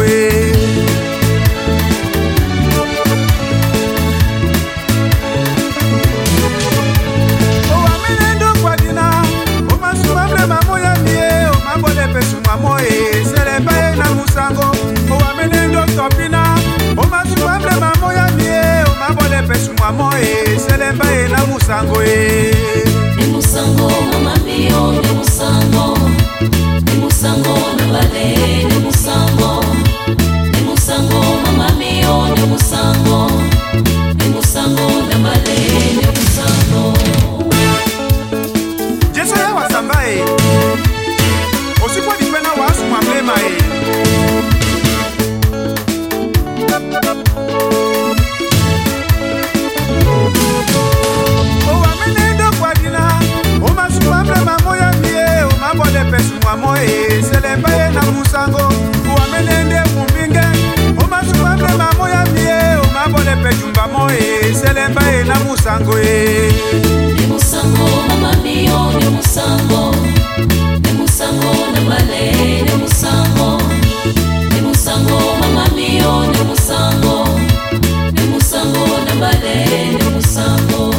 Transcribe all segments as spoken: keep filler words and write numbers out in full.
e. O amenendo kwadina, o masumamle mamoya mie, o mabole pesu mamoe, seleba na musango. O amenendo topina, o masumamle mamoya mie, o mabole pesu mamoe, seleba na musango e. Musango mama mio, ne musango, ne musango na bale, ne musango, ne musango mama mio, ne musango, ne musango na bale, ne musango. Jesu ya wasamba e, osiko dipena wasu mamlema e. Mamoe selemba ye na musango uamenende mumbinge umasubambe mamoya mie umabole pejumba moe selemba ye na musango e. Ne musango mama mio, ne musango, ne musango na bale, ne musango, ne musango mama mio, ne musango, ne musango na bale, ne musango.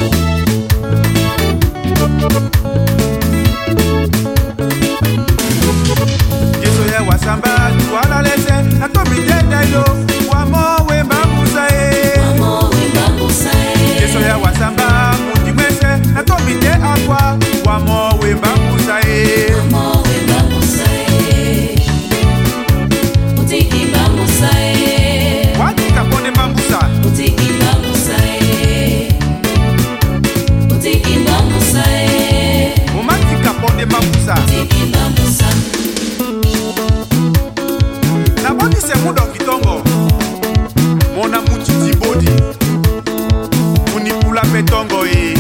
Wasamba tuwala lese na tomidenda yo wamo we mbabusa e wamo we mbabusa e Yeso ya wasamba mutimwese na tomide akwa wamo we mbabusa e wamo we mbabusa e utiki mbabusa e wati kapone mbabusa utiki mbabusa e utiki mbabusa e umati kapone mbabusa utiki mbabusa. Naboti se mudo kitongo Mona muchiti bodi Munipula petongo e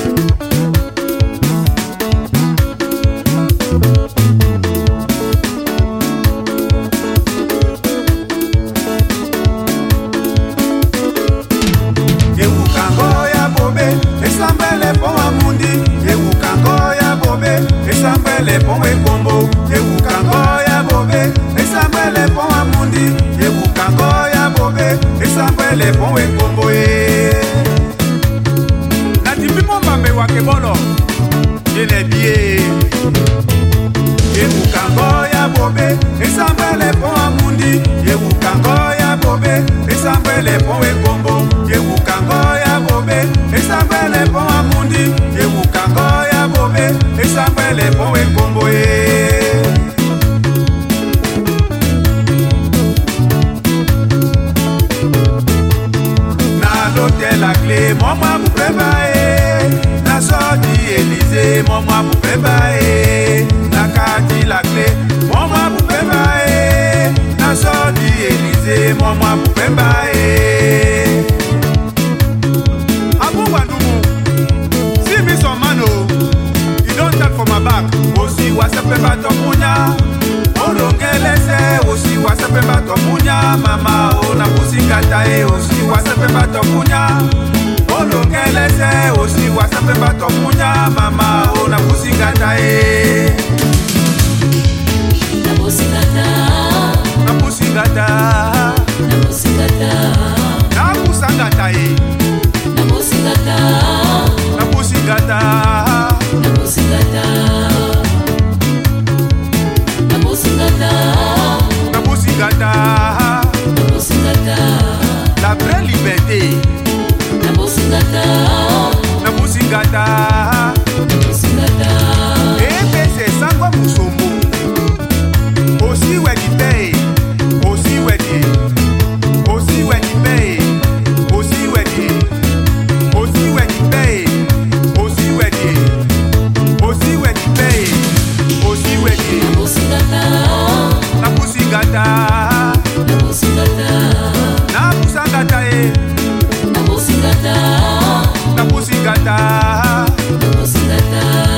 Ewu kango ya bobe Esambele po amundi Ewu kango ya bobe Esambele po ekombo Ewu kango ya bobe Esambele po amundi Ewu kango ya bobe Esambele po ekombo e Nati pipo mbambe wake bolo Jene bie Ewu kango ya bobe Esambele po amundi Ewu kango ya bobe Esambele po ekombo Ewu kango ya bobe Esambele po amundi Ewu kango ya bobe Esambele po ekombo e La clé, moi moi vous préparer la sortie Élysée, moi moi vous préparer la carte, la clé, moi moi vous préparer la sortie Élysée, moi moi vous préparer. Abu Wandumu, si mi son mano, you don't talk for my back. Aussi wasape bato munya, olongelese. Aussi wasape bato munya, mama ona pusingata e. Aussi wasape bato munya. Olongelese aussi wasape bato munya mama ona pusingata e na pusingata na pusingata na pusingata na pusangata e na pusingata na pusingata na pusingata na pusingata na pusingata na pusingata la vraie liberté na pusingata na pusingata na pusingata ebe se sangwa musombo aussi wedi pay aussi wedi aussi wedi pay aussi wedi aussi wedi pay aussi wedi aussi wedi pay aussi wedi na pusingata na pusingata na pusingata na pusangata e na pusingata na pusingata na pusingata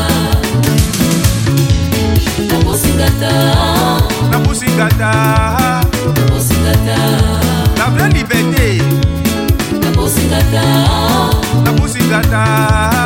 na pusingata na pusingata na pusingata la vraie liberté na pusingata na pusingata